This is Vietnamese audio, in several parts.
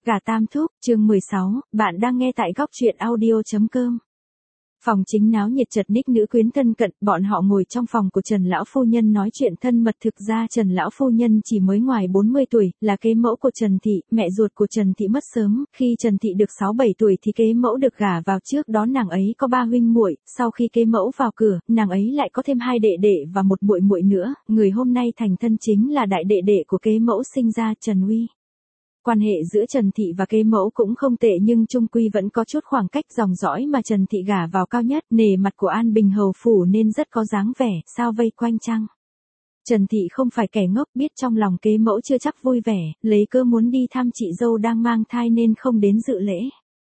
Gà Tam Thúc, chương 16, bạn đang nghe tại góc truyện audio.com. Phòng chính náo nhiệt chật ních nữ quyến thân cận, bọn họ ngồi trong phòng của Trần Lão Phu Nhân nói chuyện thân mật. Thực ra Trần Lão Phu Nhân chỉ mới ngoài 40 tuổi, là kế mẫu của Trần Thị, mẹ ruột của Trần Thị mất sớm, khi Trần Thị được 6-7 tuổi thì kế mẫu được gả vào. Trước đó nàng ấy có 3 huynh muội, sau khi kế mẫu vào cửa, nàng ấy lại có thêm 2 đệ đệ và một muội muội nữa, người hôm nay thành thân chính là đại đệ đệ của kế mẫu sinh ra, Trần Uy. Quan hệ giữa Trần Thị và kế mẫu cũng không tệ nhưng chung quy vẫn có chút khoảng cách. Dòng dõi mà Trần Thị gả vào cao nhất, nề mặt của An Bình hầu phủ nên rất có dáng vẻ, sao vây quanh chăng. Trần Thị không phải kẻ ngốc, biết trong lòng kế mẫu chưa chắc vui vẻ, lấy cơ muốn đi thăm chị dâu đang mang thai nên không đến dự lễ.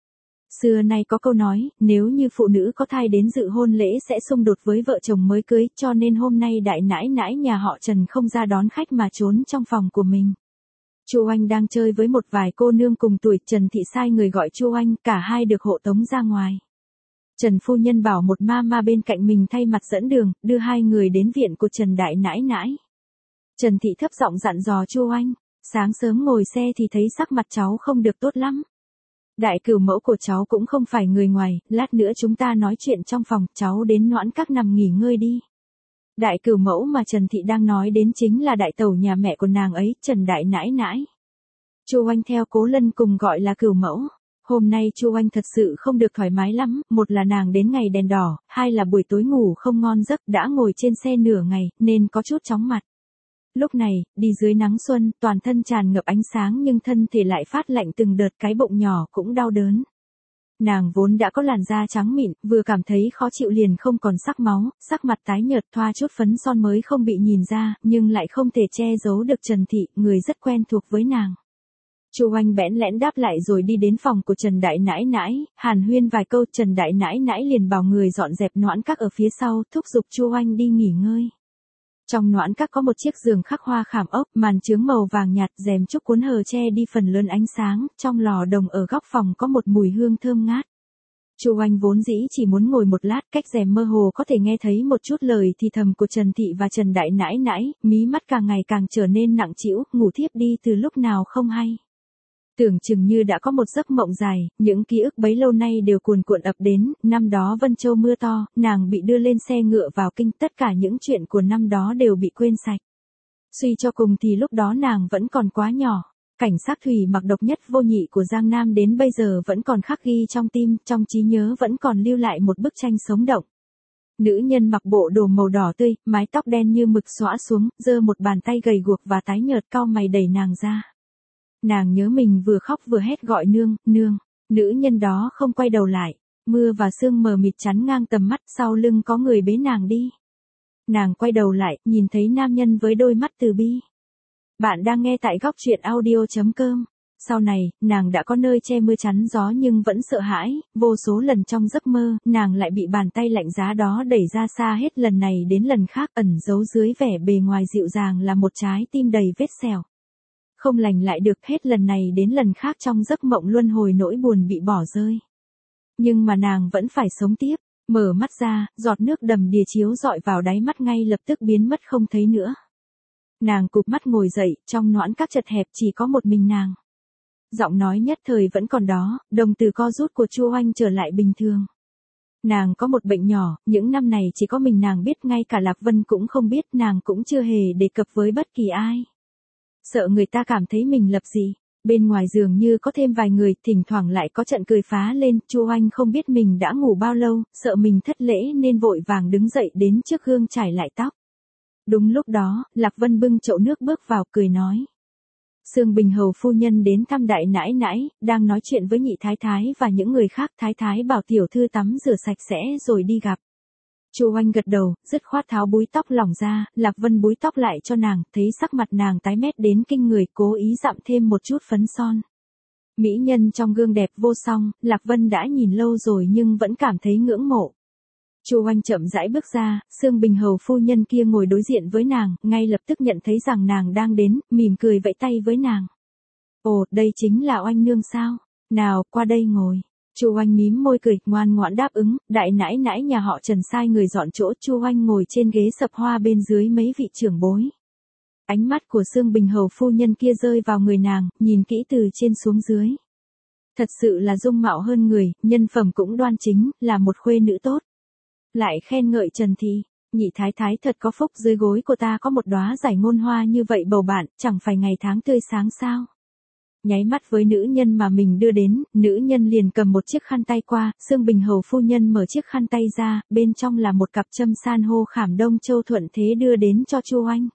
Xưa nay có câu nói, nếu như phụ nữ có thai đến dự hôn lễ sẽ xung đột với vợ chồng mới cưới, cho nên hôm nay đại nãi nãi nhà họ Trần không ra đón khách mà trốn trong phòng của mình. Chu Anh đang chơi với một vài cô nương cùng tuổi, Trần Thị sai người gọi Chu Anh, cả hai được hộ tống ra ngoài. Trần phu nhân bảo một ma bên cạnh mình thay mặt dẫn đường, đưa hai người đến viện của Trần đại nãi nãi. Trần Thị thấp giọng dặn dò Chu Anh, sáng sớm ngồi xe thì thấy sắc mặt cháu không được tốt lắm. Đại cửu mẫu của cháu cũng không phải người ngoài, lát nữa chúng ta nói chuyện trong phòng, cháu đến Noãn Các nằm nghỉ ngơi đi. Đại cửu mẫu mà Trần Thị đang nói đến chính là đại tẩu nhà mẹ của nàng ấy, Trần đại nãi nãi. Chu Anh theo Cố Lân cùng gọi là cửu mẫu. Hôm nay Chu Anh thật sự không được thoải mái lắm, một là nàng đến ngày đèn đỏ, hai là buổi tối ngủ không ngon giấc, đã ngồi trên xe nửa ngày, nên có chút chóng mặt. Lúc này, đi dưới nắng xuân, toàn thân tràn ngập ánh sáng nhưng thân thể lại phát lạnh từng đợt, cái bụng nhỏ cũng đau đớn. Nàng vốn đã có làn da trắng mịn, vừa cảm thấy khó chịu liền không còn sắc máu, sắc mặt tái nhợt, thoa chút phấn son mới không bị nhìn ra, nhưng lại không thể che giấu được Trần Thị, người rất quen thuộc với nàng. Chu Anh bẽn lẽn đáp lại rồi đi đến phòng của Trần đại nãi nãi, hàn huyên vài câu. Trần đại nãi nãi liền bảo người dọn dẹp Noãn Các ở phía sau, thúc giục Chu Anh đi nghỉ ngơi. Trong Noãn Các có một chiếc giường khắc hoa khảm ốc, màn chướng màu vàng nhạt, rèm trúc cuốn hờ che đi phần lớn ánh sáng, trong lò đồng ở góc phòng có một mùi hương thơm ngát. Chu Anh vốn dĩ chỉ muốn ngồi một lát, cách rèm mơ hồ có thể nghe thấy một chút lời thì thầm của Trần Thị và Trần đại nãi nãi, mí mắt càng ngày càng trở nên nặng trĩu, ngủ thiếp đi từ lúc nào không hay. Tưởng chừng như đã có một giấc mộng dài, những ký ức bấy lâu nay đều cuồn cuộn ập đến. Năm đó Vân Châu mưa to, nàng bị đưa lên xe ngựa vào kinh, tất cả những chuyện của năm đó đều bị quên sạch. Suy cho cùng thì lúc đó nàng vẫn còn quá nhỏ. Cảnh sắc thủy mặc độc nhất vô nhị của Giang Nam đến bây giờ vẫn còn khắc ghi trong tim, trong trí nhớ vẫn còn lưu lại một bức tranh sống động. Nữ nhân mặc bộ đồ màu đỏ tươi, mái tóc đen như mực xõa xuống, giơ một bàn tay gầy guộc và tái nhợt cau mày đẩy nàng ra. Nàng nhớ mình vừa khóc vừa hét gọi nương, nương. Nữ nhân đó không quay đầu lại. Mưa và sương mờ mịt chắn ngang tầm mắt, sau lưng có người bế nàng đi. Nàng quay đầu lại, nhìn thấy nam nhân với đôi mắt từ bi. Bạn đang nghe tại góc truyện audio.com. Sau này, nàng đã có nơi che mưa chắn gió nhưng vẫn sợ hãi, vô số lần trong giấc mơ, nàng lại bị bàn tay lạnh giá đó đẩy ra xa hết lần này đến lần khác, ẩn giấu dưới vẻ bề ngoài dịu dàng là một trái tim đầy vết sẹo. Không lành lại được, hết lần này đến lần khác trong giấc mộng luân hồi nỗi buồn bị bỏ rơi. Nhưng mà nàng vẫn phải sống tiếp, mở mắt ra, giọt nước đầm đìa chiếu rọi vào đáy mắt ngay lập tức biến mất không thấy nữa. Nàng cụp mắt ngồi dậy, trong Noãn Các chật hẹp chỉ có một mình nàng. Giọng nói nhất thời vẫn còn đó, đồng tử co rút của Chu Anh trở lại bình thường. Nàng có một bệnh nhỏ, những năm này chỉ có mình nàng biết, ngay cả Lạc Vân cũng không biết, nàng cũng chưa hề đề cập với bất kỳ ai. Sợ người ta cảm thấy mình lập dị. Bên ngoài giường như có thêm vài người, thỉnh thoảng lại có trận cười phá lên. Chu Anh không biết mình đã ngủ bao lâu, sợ mình thất lễ nên vội vàng đứng dậy đến trước gương chải lại tóc. Đúng lúc đó, Lạc Vân bưng chậu nước bước vào cười nói. Sương Bình hầu phu nhân đến thăm đại nãi nãi, đang nói chuyện với nhị thái thái và những người khác. Thái thái bảo tiểu thư tắm rửa sạch sẽ rồi đi gặp. Chu Anh gật đầu, dứt khoát tháo búi tóc lỏng ra, Lạc Vân búi tóc lại cho nàng, thấy sắc mặt nàng tái mét đến kinh người, cố ý dặm thêm một chút phấn son. Mỹ nhân trong gương đẹp vô song, Lạc Vân đã nhìn lâu rồi nhưng vẫn cảm thấy ngưỡng mộ. Chu Anh chậm rãi bước ra, Sương Bình hầu phu nhân kia ngồi đối diện với nàng, ngay lập tức nhận thấy rằng nàng đang đến, mỉm cười vẫy tay với nàng. Ồ, đây chính là Oanh nương sao? Nào, qua đây ngồi. Chu Anh mím môi cười, ngoan ngoãn đáp ứng. Đại nãi nãi nhà họ Trần sai người dọn chỗ, Chu Anh ngồi trên ghế sập hoa bên dưới mấy vị trưởng bối. Ánh mắt của Sương Bình hầu phu nhân kia rơi vào người nàng, nhìn kỹ từ trên xuống dưới. Thật sự là dung mạo hơn người, nhân phẩm cũng đoan chính, là một khuê nữ tốt. Lại khen ngợi Trần Thị, nhị thái thái thật có phúc, dưới gối của ta có một đóa giải ngôn hoa như vậy bầu bạn, chẳng phải ngày tháng tươi sáng sao. Nháy mắt với nữ nhân mà mình đưa đến, nữ nhân liền cầm một chiếc khăn tay qua, Xương Bình Hầu phu nhân mở chiếc khăn tay ra, bên trong là một cặp châm san hô khảm Đông Châu thuận thế đưa đến cho Chu Oanh.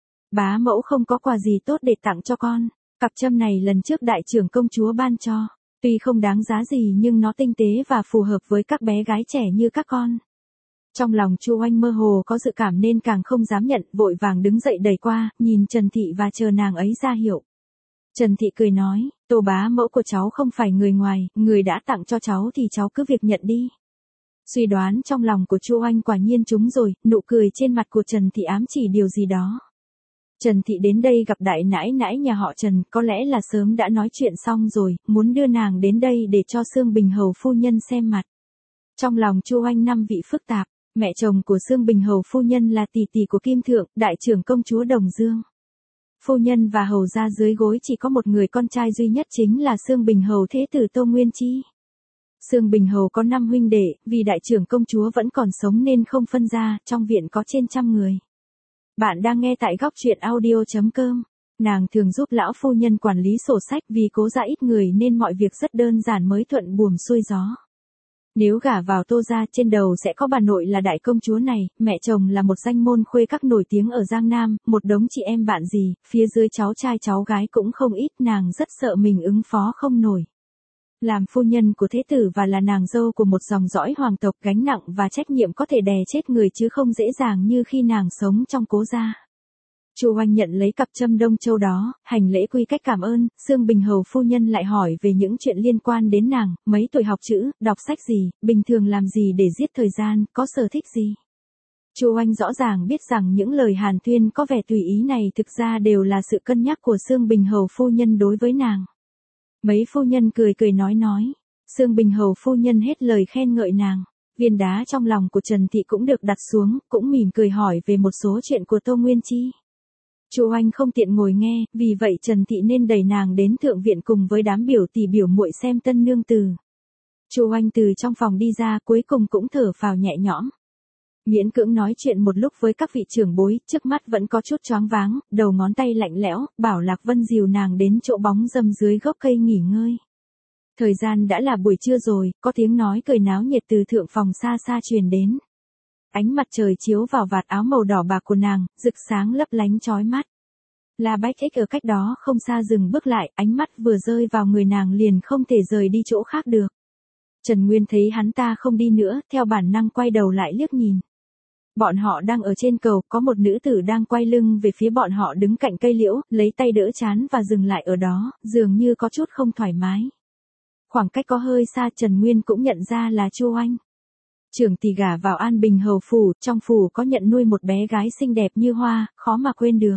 Bá mẫu không có quà gì tốt để tặng cho con, cặp châm này lần trước đại trưởng công chúa ban cho, tuy không đáng giá gì nhưng nó tinh tế và phù hợp với các bé gái trẻ như các con. Trong lòng Chu Oanh mơ hồ có dự cảm nên càng không dám nhận, vội vàng đứng dậy đẩy qua, nhìn Trần Thị và chờ nàng ấy ra hiệu. Trần Thị cười nói, Tô bá mẫu của cháu không phải người ngoài, người đã tặng cho cháu thì cháu cứ việc nhận đi. Suy đoán trong lòng của Chu Oanh quả nhiên trúng rồi, nụ cười trên mặt của Trần Thị ám chỉ điều gì đó. Trần Thị đến đây gặp đại nãi nãi nhà họ Trần, có lẽ là sớm đã nói chuyện xong rồi, muốn đưa nàng đến đây để cho Xương Bình Hầu phu nhân xem mặt. Trong lòng Chu Oanh năm vị phức tạp, mẹ chồng của Xương Bình Hầu phu nhân là tỷ tỷ của Kim Thượng, đại trưởng công chúa Đồng Dương. Phu nhân và hầu gia dưới gối chỉ có một người con trai duy nhất chính là Xương Bình Hầu thế tử Tô Nguyên Chi. Xương Bình Hầu có 5 huynh đệ, vì đại trưởng công chúa vẫn còn sống nên không phân ra, trong viện có trên 100 người. Bạn đang nghe tại góc truyện audio.com. Nàng thường giúp lão phu nhân quản lý sổ sách, vì cố ra ít người nên mọi việc rất đơn giản mới thuận buồm xuôi gió. Nếu gả vào Tô gia, trên đầu sẽ có bà nội là đại công chúa này, mẹ chồng là một danh môn khuê các nổi tiếng ở Giang Nam, một đống chị em bạn gì, phía dưới cháu trai cháu gái cũng không ít, nàng rất sợ mình ứng phó không nổi. Làm phu nhân của thế tử và là nàng dâu của một dòng dõi hoàng tộc, gánh nặng và trách nhiệm có thể đè chết người chứ không dễ dàng như khi nàng sống trong cố gia. Chu Oanh nhận lấy cặp châm Đông Châu đó, hành lễ quy cách cảm ơn, Xương Bình Hầu phu nhân lại hỏi về những chuyện liên quan đến nàng, mấy tuổi học chữ, đọc sách gì, bình thường làm gì để giết thời gian, có sở thích gì. Chu Oanh rõ ràng biết rằng những lời hàn thuyên có vẻ tùy ý này thực ra đều là sự cân nhắc của Xương Bình Hầu phu nhân đối với nàng. Mấy phu nhân cười cười nói. Xương Bình Hầu phu nhân hết lời khen ngợi nàng. Viên đá trong lòng của Trần Thị cũng được đặt xuống, cũng mỉm cười hỏi về một số chuyện của Tô Nguyên Chi. Chu Oanh không tiện ngồi nghe, vì vậy Trần Thị nên đẩy nàng đến thượng viện cùng với đám biểu tỷ biểu muội xem tân nương tử. Chu Oanh từ trong phòng đi ra, cuối cùng cũng thở phào nhẹ nhõm. Miễn cưỡng nói chuyện một lúc với các vị trưởng bối, trước mắt vẫn có chút choáng váng, đầu ngón tay lạnh lẽo, bảo Lạc Vân dìu nàng đến chỗ bóng râm dưới gốc cây nghỉ ngơi. Thời gian đã là buổi trưa rồi, có tiếng nói cười náo nhiệt từ thượng phòng xa xa truyền đến. Ánh mặt trời chiếu vào vạt áo màu đỏ bạc của nàng, rực sáng lấp lánh chói mắt. La Bách Ích ở cách đó không xa dừng bước lại, ánh mắt vừa rơi vào người nàng liền không thể rời đi chỗ khác được. Trần Nguyên thấy hắn ta không đi nữa, theo bản năng quay đầu lại liếc nhìn. Bọn họ đang ở trên cầu, có một nữ tử đang quay lưng về phía bọn họ đứng cạnh cây liễu, lấy tay đỡ trán và dừng lại ở đó, dường như có chút không thoải mái. Khoảng cách có hơi xa, Trần Nguyên cũng nhận ra là Chu Oanh. Trưởng tỷ gả vào An Bình Hầu phủ, trong phủ có nhận nuôi một bé gái xinh đẹp như hoa, khó mà quên được.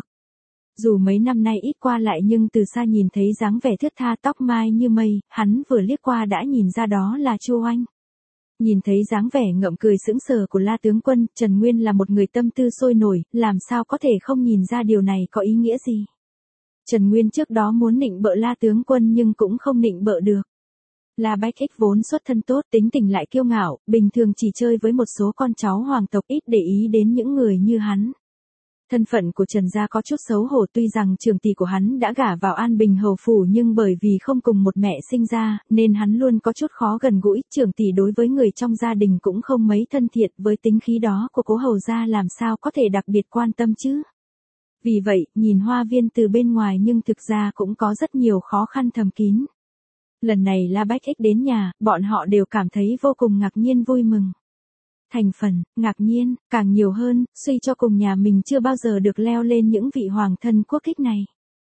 Dù mấy năm nay ít qua lại nhưng từ xa nhìn thấy dáng vẻ thướt tha, tóc mai như mây, hắn vừa liếc qua đã nhìn ra đó là Chu Oanh. Nhìn thấy dáng vẻ ngậm cười sững sờ của La tướng quân, Trần Nguyên là một người tâm tư sôi nổi, làm sao có thể không nhìn ra điều này có ý nghĩa gì. Trần Nguyên trước đó muốn nịnh bợ La tướng quân nhưng cũng không nịnh bợ được. La Bách Ích vốn xuất thân tốt, tính tình lại kiêu ngạo, bình thường chỉ chơi với một số con cháu hoàng tộc, ít để ý đến những người như hắn. Thân phận của Trần gia có chút xấu hổ, tuy rằng trưởng tỷ của hắn đã gả vào An Bình Hầu phủ nhưng bởi vì không cùng một mẹ sinh ra, nên hắn luôn có chút khó gần gũi, trưởng tỷ đối với người trong gia đình cũng không mấy thân thiện, với tính khí đó của cố hầu gia làm sao có thể đặc biệt quan tâm chứ. Vì vậy, nhìn hoa viên từ bên ngoài nhưng thực ra cũng có rất nhiều khó khăn thầm kín. Lần này La Bách Ích đến nhà, bọn họ đều cảm thấy vô cùng ngạc nhiên vui mừng. Thành phần, ngạc nhiên, càng nhiều hơn, suy cho cùng nhà mình chưa bao giờ được leo lên những vị hoàng thân quốc thích này.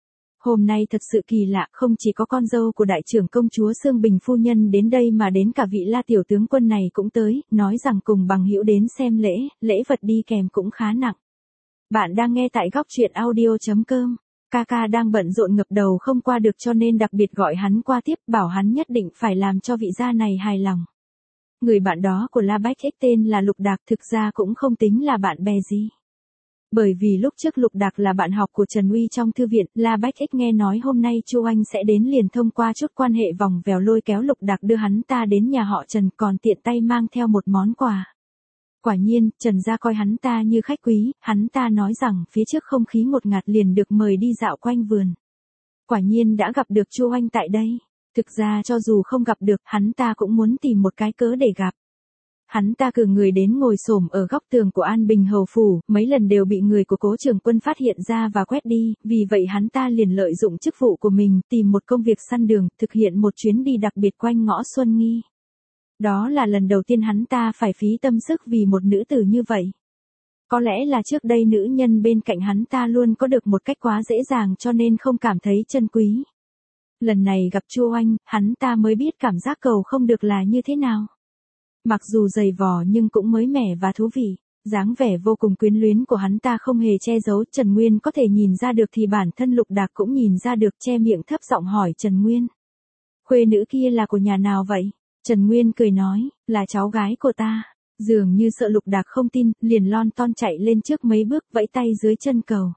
Hôm nay thật sự kỳ lạ, không chỉ có con dâu của đại trưởng công chúa Xương Bình phu nhân đến đây mà đến cả vị La tiểu tướng quân này cũng tới, nói rằng cùng bằng hữu đến xem lễ, lễ vật đi kèm cũng khá nặng. Bạn đang nghe tại góc truyện audio.com. Kaka đang bận rộn ngập đầu không qua được cho nên đặc biệt gọi hắn qua tiếp, bảo hắn nhất định phải làm cho vị gia này hài lòng. Người bạn đó của La Bách Ích tên là Lục Đạc, thực ra cũng không tính là bạn bè gì. Bởi vì lúc trước Lục Đạc là bạn học của Trần Uy trong thư viện, La Bách Ích nghe nói hôm nay Chu Anh sẽ đến liền thông qua chút quan hệ vòng vèo lôi kéo Lục Đạc đưa hắn ta đến nhà họ Trần, còn tiện tay mang theo một món quà. Quả nhiên, Trần gia coi hắn ta như khách quý, hắn ta nói rằng phía trước không khí ngột ngạt liền được mời đi dạo quanh vườn. Quả nhiên đã gặp được Chu Anh tại đây. Thực ra cho dù không gặp được, hắn ta cũng muốn tìm một cái cớ để gặp. Hắn ta cử người đến ngồi xổm ở góc tường của An Bình Hầu Phủ, mấy lần đều bị người của Cố Trường Quân phát hiện ra và quét đi, vì vậy hắn ta liền lợi dụng chức vụ của mình, tìm một công việc săn đường, thực hiện một chuyến đi đặc biệt quanh ngõ Xuân Nghi. Đó là lần đầu tiên hắn ta phải phí tâm sức vì một nữ tử như vậy. Có lẽ là trước đây nữ nhân bên cạnh hắn ta luôn có được một cách quá dễ dàng cho nên không cảm thấy trân quý. Lần này gặp Chu Anh, hắn ta mới biết cảm giác cầu không được là như thế nào. Mặc dù dày vò nhưng cũng mới mẻ và thú vị, dáng vẻ vô cùng quyến luyến của hắn ta không hề che giấu, Trần Nguyên có thể nhìn ra được thì bản thân Lục Đạc cũng nhìn ra được, che miệng thấp giọng hỏi Trần Nguyên. Khuê nữ kia là của nhà nào vậy? Trần Nguyên cười nói, là cháu gái của ta. Dường như sợ Lục Đạc không tin, liền lon ton chạy lên trước mấy bước vẫy tay dưới chân cầu.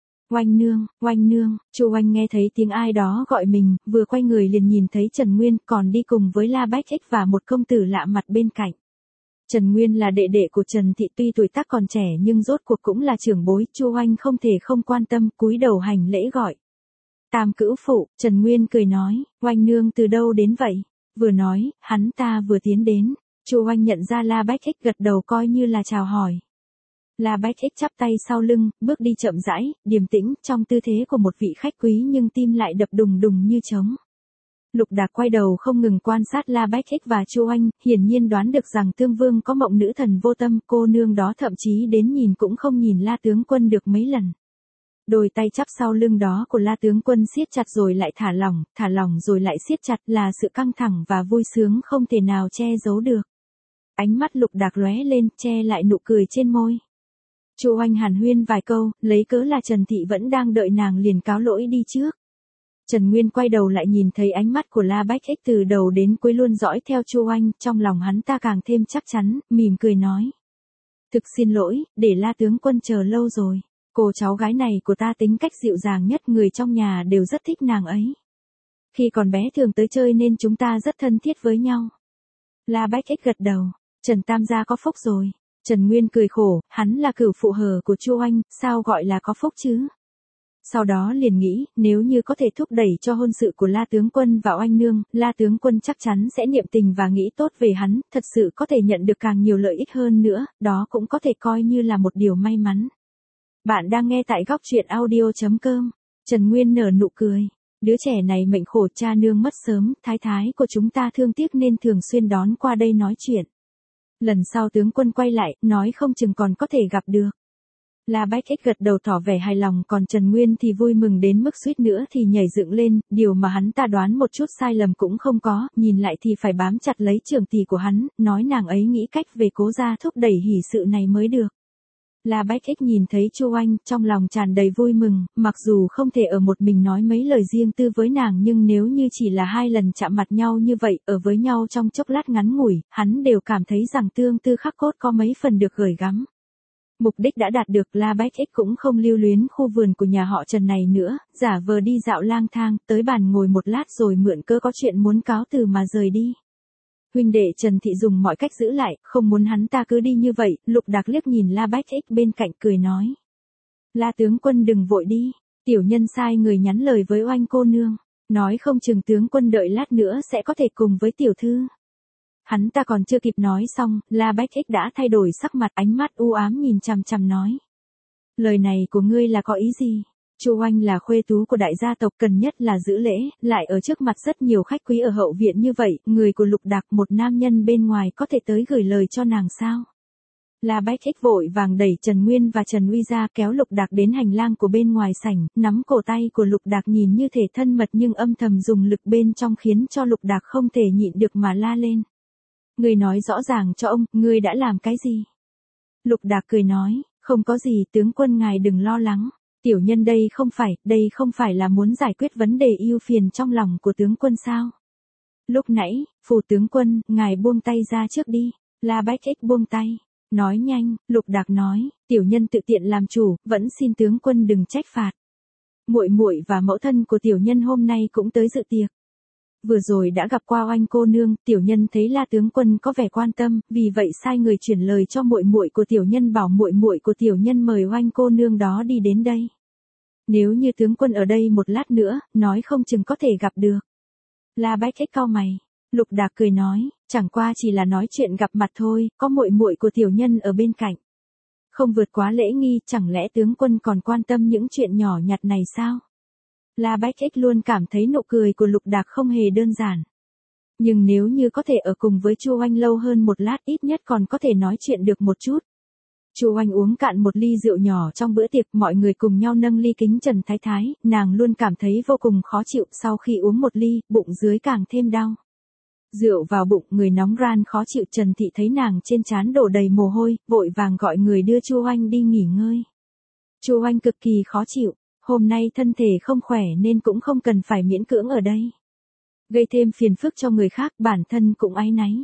Oanh nương, Chu Oanh nghe thấy tiếng ai đó gọi mình, vừa quay người liền nhìn thấy Trần Nguyên còn đi cùng với La Bách Ích và một công tử lạ mặt bên cạnh. Trần Nguyên là đệ đệ của Trần Thị, tuy tuổi tác còn trẻ nhưng rốt cuộc cũng là trưởng bối, Chu Oanh không thể không quan tâm, cúi đầu hành lễ gọi. Tam cữu phụ, Trần Nguyên cười nói, Oanh nương từ đâu đến vậy? Vừa nói, hắn ta vừa tiến đến, Chu Oanh nhận ra La Bách Ích gật đầu coi như là chào hỏi. La Bách Ích chắp tay sau lưng, bước đi chậm rãi, điềm tĩnh, trong tư thế của một vị khách quý nhưng tim lại đập đùng đùng như trống. Lục Đạc quay đầu không ngừng quan sát La Bách Ích và Chu Anh, hiển nhiên đoán được rằng Tương Vương có mộng nữ thần vô tâm, cô nương đó thậm chí đến nhìn cũng không nhìn La tướng quân được mấy lần. Đôi tay chắp sau lưng đó của La tướng quân siết chặt rồi lại thả lỏng rồi lại siết chặt, là sự căng thẳng và vui sướng không thể nào che giấu được. Ánh mắt Lục Đạc lóe lên, che lại nụ cười trên môi. Chu Anh hàn huyên vài câu, lấy cớ là Trần Thị vẫn đang đợi nàng liền cáo lỗi đi trước. Trần Nguyên quay đầu lại nhìn thấy ánh mắt của La Bách Ích từ đầu đến cuối luôn dõi theo Chu Anh, trong lòng hắn ta càng thêm chắc chắn, mỉm cười nói. Thực xin lỗi, để La tướng quân chờ lâu rồi. Cô cháu gái này của ta tính cách dịu dàng nhất, người trong nhà đều rất thích nàng ấy. Khi còn bé thường tới chơi nên chúng ta rất thân thiết với nhau. La Bách Ích gật đầu, Trần Tam gia có phúc rồi. Trần Nguyên cười khổ, hắn là cửu phụ hờ của Chu Anh, sao gọi là có phúc chứ? Sau đó liền nghĩ, nếu như có thể thúc đẩy cho hôn sự của La tướng quân và Oanh nương, La tướng quân chắc chắn sẽ niệm tình và nghĩ tốt về hắn, thật sự có thể nhận được càng nhiều lợi ích hơn nữa, đó cũng có thể coi như là một điều may mắn. Bạn đang nghe tại góc truyện audio.com. Trần Nguyên nở nụ cười. Đứa trẻ này mệnh khổ, cha nương mất sớm, thái thái của chúng ta thương tiếc nên thường xuyên đón qua đây nói chuyện. Lần sau tướng quân quay lại, nói không chừng còn có thể gặp được. La Bách Ích gật đầu tỏ vẻ hài lòng, còn Trần Nguyên thì vui mừng đến mức suýt nữa thì nhảy dựng lên, điều mà hắn ta đoán một chút sai lầm cũng không có, nhìn lại thì phải bám chặt lấy trưởng tỷ của hắn, nói nàng ấy nghĩ cách về Cố gia thúc đẩy hỷ sự này mới được. La Bách Ích nhìn thấy Chu Anh, trong lòng tràn đầy vui mừng, mặc dù không thể ở một mình nói mấy lời riêng tư với nàng nhưng nếu như chỉ là 2 lần chạm mặt nhau như vậy, ở với nhau trong chốc lát ngắn ngủi, hắn đều cảm thấy rằng tương tư khắc cốt có mấy phần được gửi gắm. Mục đích đã đạt được, La Bách Ích cũng không lưu luyến khu vườn của nhà họ Trần này nữa, giả vờ đi dạo lang thang, tới bàn ngồi một lát rồi mượn cớ có chuyện muốn cáo từ mà rời đi. Huynh đệ Trần Thị dùng mọi cách giữ lại, không muốn hắn ta cứ đi như vậy, Lục Đạc liếc nhìn La Bách Ích bên cạnh cười nói. La tướng quân đừng vội đi, tiểu nhân sai người nhắn lời với Oanh cô nương, nói không chừng tướng quân đợi lát nữa sẽ có thể cùng với tiểu thư. Hắn ta còn chưa kịp nói xong, La Bách Ích đã thay đổi sắc mặt, ánh mắt u ám nhìn chằm chằm nói. Lời này của ngươi là có ý gì? Chu Oanh là khuê tú của đại gia tộc, cần nhất là giữ lễ, lại ở trước mặt rất nhiều khách quý ở hậu viện như vậy, người của Lục Đạc, một nam nhân bên ngoài có thể tới gửi lời cho nàng sao? La Bách Ích vội vàng đẩy Trần Nguyên và Trần Uy ra, kéo Lục Đạc đến hành lang của bên ngoài sảnh, nắm cổ tay của Lục Đạc nhìn như thể thân mật nhưng âm thầm dùng lực bên trong khiến cho Lục Đạc không thể nhịn được mà la lên. Ngươi nói rõ ràng cho ông, ngươi đã làm cái gì? Lục Đạc cười nói, không có gì, tướng quân ngài đừng lo lắng. Tiểu nhân đây không phải là muốn giải quyết vấn đề ưu phiền trong lòng của tướng quân sao? Lúc nãy, phù tướng quân, ngài buông tay ra trước đi. La Bách Ích buông tay. Nói nhanh, Lục Đạc nói, tiểu nhân tự tiện làm chủ, vẫn xin tướng quân đừng trách phạt. Muội muội và mẫu thân của tiểu nhân hôm nay cũng tới dự tiệc. Vừa rồi đã gặp qua Oanh cô nương, tiểu nhân thấy La tướng quân có vẻ quan tâm, vì vậy sai người chuyển lời cho muội muội của tiểu nhân bảo muội muội của tiểu nhân mời Oanh cô nương đó đi đến đây. Nếu như tướng quân ở đây một lát nữa, nói không chừng có thể gặp được. La Bách Ích cau mày, Lục Đạc cười nói, chẳng qua chỉ là nói chuyện gặp mặt thôi, có muội muội của tiểu nhân ở bên cạnh. Không vượt quá lễ nghi, chẳng lẽ tướng quân còn quan tâm những chuyện nhỏ nhặt này sao? La Bách Ích luôn cảm thấy nụ cười của Lục Đạc không hề đơn giản. Nhưng nếu như có thể ở cùng với Chu Oanh lâu hơn một lát ít nhất còn có thể nói chuyện được một chút. Chu Oanh uống cạn một ly rượu nhỏ trong bữa tiệc, mọi người cùng nhau nâng ly kính Trần Thái Thái, nàng luôn cảm thấy vô cùng khó chịu, sau khi uống một ly, bụng dưới càng thêm đau. Rượu vào bụng, người nóng ran khó chịu, Trần Thị thấy nàng trên trán đổ đầy mồ hôi, vội vàng gọi người đưa Chu Oanh đi nghỉ ngơi. Chu Oanh cực kỳ khó chịu, hôm nay thân thể không khỏe nên cũng không cần phải miễn cưỡng ở đây. Gây thêm phiền phức cho người khác, bản thân cũng áy náy.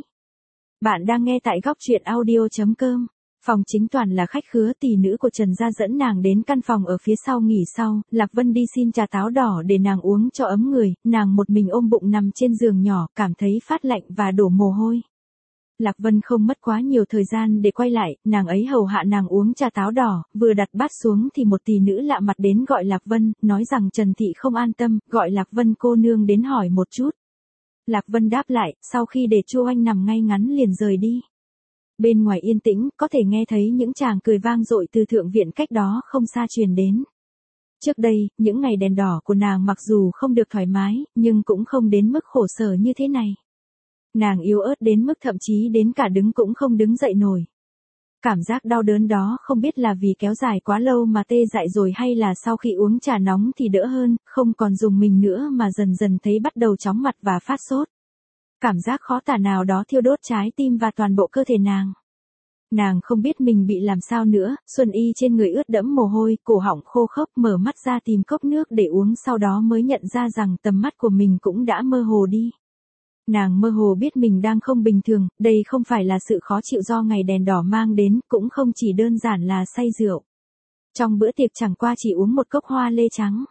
Bạn đang nghe tại góc truyện audio.com. Phòng chính toàn là khách khứa, tỷ nữ của Trần gia dẫn nàng đến căn phòng ở phía sau nghỉ sau, Lạc Vân đi xin trà táo đỏ để nàng uống cho ấm người, nàng một mình ôm bụng nằm trên giường nhỏ, cảm thấy phát lạnh và đổ mồ hôi. Lạc Vân không mất quá nhiều thời gian để quay lại, nàng ấy hầu hạ nàng uống trà táo đỏ, vừa đặt bát xuống thì một tỷ nữ lạ mặt đến gọi Lạc Vân, nói rằng Trần Thị không an tâm, gọi Lạc Vân cô nương đến hỏi một chút. Lạc Vân đáp lại, sau khi để Chu Oanh nằm ngay ngắn liền rời đi. Bên ngoài yên tĩnh, có thể nghe thấy những tràng cười vang dội từ thượng viện cách đó không xa truyền đến. Trước đây, những ngày đèn đỏ của nàng mặc dù không được thoải mái, nhưng cũng không đến mức khổ sở như thế này. Nàng yếu ớt đến mức thậm chí đến cả đứng cũng không đứng dậy nổi. Cảm giác đau đớn đó không biết là vì kéo dài quá lâu mà tê dại rồi hay là sau khi uống trà nóng thì đỡ hơn, không còn dùng mình nữa mà dần dần thấy bắt đầu chóng mặt và phát sốt. Cảm giác khó tả nào đó thiêu đốt trái tim và toàn bộ cơ thể nàng. Nàng không biết mình bị làm sao nữa, xuân y trên người ướt đẫm mồ hôi, cổ họng khô khốc, mở mắt ra tìm cốc nước để uống, sau đó mới nhận ra rằng tầm mắt của mình cũng đã mơ hồ đi. Nàng mơ hồ biết mình đang không bình thường, đây không phải là sự khó chịu do ngày đèn đỏ mang đến, cũng không chỉ đơn giản là say rượu. Trong bữa tiệc chẳng qua chỉ uống một cốc hoa lê trắng.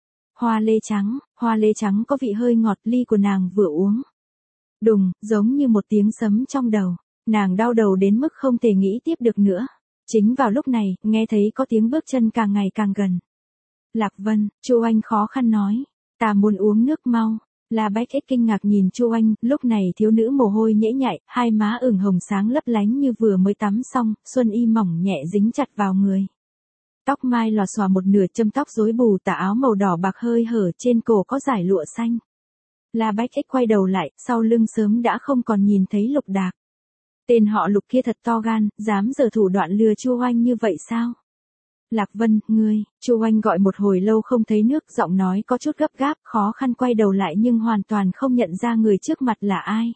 Hoa lê trắng có vị hơi ngọt, ly của nàng vừa uống. Đùng, giống như một tiếng sấm trong đầu. Nàng đau đầu đến mức không thể nghĩ tiếp được nữa. Chính vào lúc này, nghe thấy có tiếng bước chân càng ngày càng gần. Lạc Vân, Chu Oanh khó khăn nói. Ta muốn uống nước mau. La Bách Ích kinh ngạc nhìn Chu Oanh, lúc này thiếu nữ mồ hôi nhễ nhại, hai má ửng hồng sáng lấp lánh như vừa mới tắm xong, xuân y mỏng nhẹ dính chặt vào người. Tóc mai lòa xòa một nửa, châm tóc rối bù, tà áo màu đỏ bạc hơi hở, trên cổ có dải lụa xanh. La Bách Ích quay đầu lại, sau lưng sớm đã không còn nhìn thấy Lục Đạc. Tên họ Lục kia thật to gan, dám giở thủ đoạn lừa Chu Oanh như vậy sao? Lạc Vân, ngươi, Chu Oanh gọi một hồi lâu không thấy nước, giọng nói có chút gấp gáp, khó khăn quay đầu lại nhưng hoàn toàn không nhận ra người trước mặt là ai.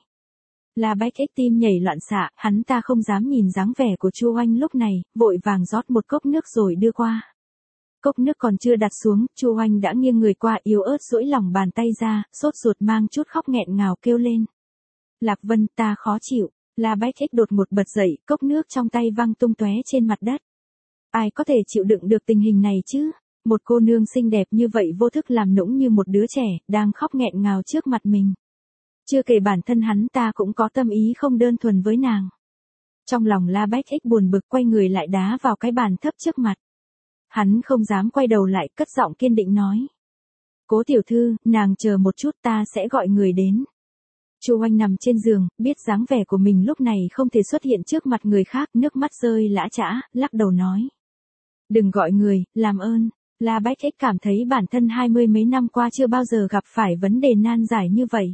La Bách Ích tim nhảy loạn xạ, hắn ta không dám nhìn dáng vẻ của Chu Oanh lúc này, vội vàng rót một cốc nước rồi đưa qua. Cốc nước còn chưa đặt xuống, Chu Oanh đã nghiêng người qua, yếu ớt duỗi lòng bàn tay ra, sốt ruột mang chút khóc nghẹn ngào kêu lên. Lạc Vân, ta khó chịu. La Bách Ích đột ngột bật dậy, cốc nước trong tay văng tung tóe trên mặt đất. Ai có thể chịu đựng được tình hình này chứ? Một cô nương xinh đẹp như vậy vô thức làm nũng như một đứa trẻ, đang khóc nghẹn ngào trước mặt mình. Chưa kể bản thân hắn ta cũng có tâm ý không đơn thuần với nàng. Trong lòng La Bách Ích buồn bực, quay người lại đá vào cái bàn thấp trước mặt. Hắn không dám quay đầu lại, cất giọng kiên định nói. Cố tiểu thư, nàng chờ một chút, ta sẽ gọi người đến. Chu Oanh nằm trên giường, biết dáng vẻ của mình lúc này không thể xuất hiện trước mặt người khác, nước mắt rơi lã chã, lắc đầu nói. Đừng gọi người, làm ơn. La Bách Ích cảm thấy bản thân 20 mấy năm qua chưa bao giờ gặp phải vấn đề nan giải như vậy.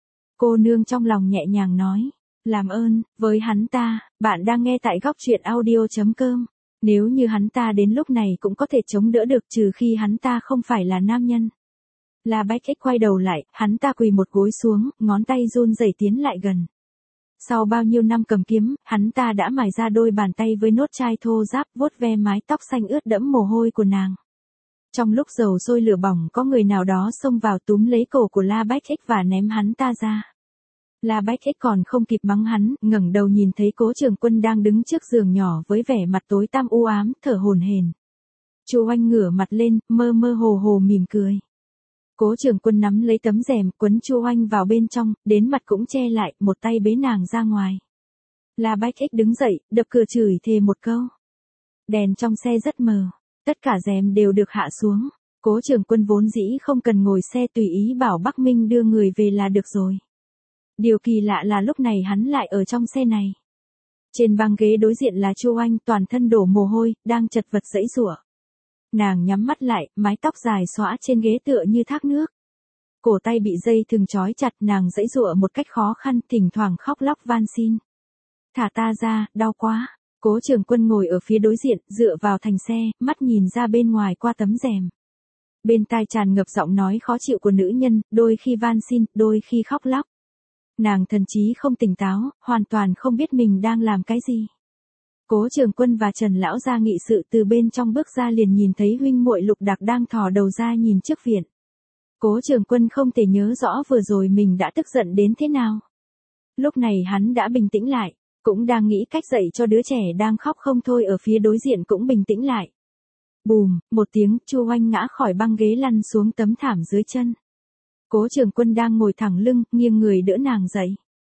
Cô nương trong lòng nhẹ nhàng nói. Làm ơn, với hắn ta, bạn đang nghe tại góc truyện audio.com. Nếu như hắn ta đến lúc này cũng có thể chống đỡ được, trừ khi hắn ta không phải là nam nhân. La Bách Ích quay đầu lại, hắn ta quỳ một gối xuống, ngón tay run rẩy tiến lại gần. Sau bao nhiêu năm cầm kiếm, hắn ta đã mài ra đôi bàn tay với nốt chai thô ráp, vuốt ve mái tóc xanh ướt đẫm mồ hôi của nàng. Trong lúc dầu sôi lửa bỏng, có người nào đó xông vào túm lấy cổ của La Bách Ích và ném hắn ta ra. La Bách Ích còn không kịp mắng hắn, ngẩng đầu nhìn thấy Cố Trường Quân đang đứng trước giường nhỏ với vẻ mặt tối tăm u ám, thở hổn hển. Chu Oanh ngửa mặt lên, mơ mơ hồ hồ mỉm cười. Cố Trường Quân nắm lấy tấm rèm, quấn Chu Oanh vào bên trong, đến mặt cũng che lại, một tay bế nàng ra ngoài. La Bách Ích đứng dậy, đập cửa chửi thề một câu. Đèn trong xe rất mờ, tất cả rèm đều được hạ xuống. Cố Trường Quân vốn dĩ không cần ngồi xe, tùy ý bảo Bắc Minh đưa người về là được rồi. Điều kỳ lạ là lúc này hắn lại ở trong xe này. Trên băng ghế đối diện là Chu Oanh, toàn thân đổ mồ hôi, đang chật vật giãy giụa. Nàng nhắm mắt lại, mái tóc dài xõa trên ghế tựa như thác nước. Cổ tay bị dây thừng trói chặt, nàng giãy giụa một cách khó khăn, thỉnh thoảng khóc lóc van xin. Thả ta ra, đau quá. Cố Trường Quân ngồi ở phía đối diện, dựa vào thành xe, mắt nhìn ra bên ngoài qua tấm rèm. Bên tai tràn ngập giọng nói khó chịu của nữ nhân, đôi khi van xin, đôi khi khóc lóc. Nàng thần trí không tỉnh táo, hoàn toàn không biết mình đang làm cái gì. Cố Trường Quân và Trần lão gia nghị sự từ bên trong bước ra liền nhìn thấy huynh muội Lục Đạc đang thò đầu ra nhìn trước viện. Cố Trường Quân không thể nhớ rõ vừa rồi mình đã tức giận đến thế nào. Lúc này hắn đã bình tĩnh lại, cũng đang nghĩ cách dạy cho đứa trẻ đang khóc không thôi ở phía đối diện cũng bình tĩnh lại. Bùm, một tiếng, Chu Oanh ngã khỏi băng ghế lăn xuống tấm thảm dưới chân. Cố Trường Quân đang ngồi thẳng lưng, nghiêng người đỡ nàng dậy.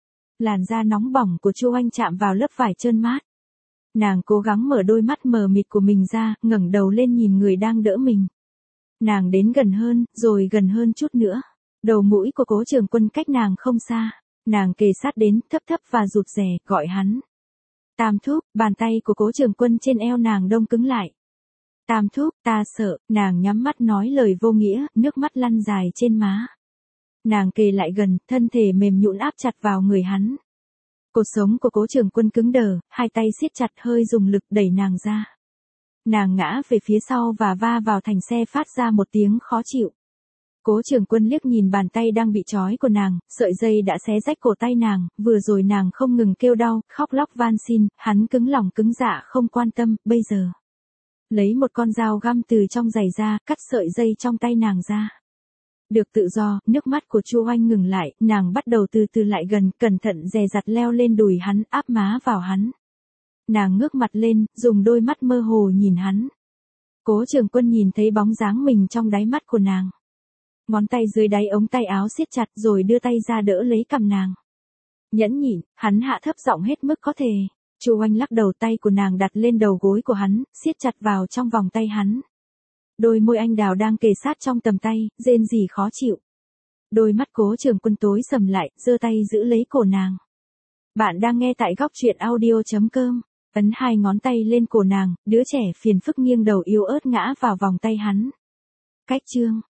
Làn da nóng bỏng của Chu Oanh chạm vào lớp vải trơn mát. Nàng cố gắng mở đôi mắt mờ mịt của mình ra, ngẩng đầu lên nhìn người đang đỡ mình. Nàng đến gần hơn, rồi gần hơn chút nữa. Đầu mũi của Cố Trường Quân cách nàng không xa. Nàng kề sát đến, thấp thấp và rụt rè, gọi hắn. Tam thúc, bàn tay của Cố Trường Quân trên eo nàng đông cứng lại. Tam thúc, ta sợ, nàng nhắm mắt nói lời vô nghĩa, nước mắt lăn dài trên má. Nàng kề lại gần, thân thể mềm nhũn áp chặt vào người hắn. Cột sống của Cố Trường Quân cứng đờ, hai tay siết chặt hơi dùng lực đẩy nàng ra. Nàng ngã về phía sau và va vào thành xe phát ra một tiếng khó chịu. Cố Trường Quân liếc nhìn bàn tay đang bị trói của nàng, sợi dây đã xé rách cổ tay nàng, vừa rồi nàng không ngừng kêu đau, khóc lóc van xin, hắn cứng lòng cứng dạ không quan tâm, bây giờ. Lấy một con dao găm từ trong giày ra, cắt sợi dây trong tay nàng ra. Được tự do, nước mắt của Chu Oanh ngừng lại, nàng bắt đầu từ từ lại gần, cẩn thận dè dặt leo lên đùi hắn, áp má vào hắn. Nàng ngước mặt lên, dùng đôi mắt mơ hồ nhìn hắn. Cố Trường Quân nhìn thấy bóng dáng mình trong đáy mắt của nàng. Ngón tay dưới đáy ống tay áo siết chặt rồi đưa tay ra đỡ lấy cằm nàng. Nhẫn nhịn, hắn hạ thấp giọng hết mức có thể. Chu Oanh lắc đầu, tay của nàng đặt lên đầu gối của hắn, siết chặt vào trong vòng tay hắn. Đôi môi anh đào đang kề sát trong tầm tay, rên rỉ khó chịu. Đôi mắt Cố Trường Quân tối sầm lại, giơ tay giữ lấy cổ nàng. Bạn đang nghe tại góc truyện audio.com. Ấn hai ngón tay lên cổ nàng, đứa trẻ phiền phức nghiêng đầu yếu ớt ngã vào vòng tay hắn. Cách chương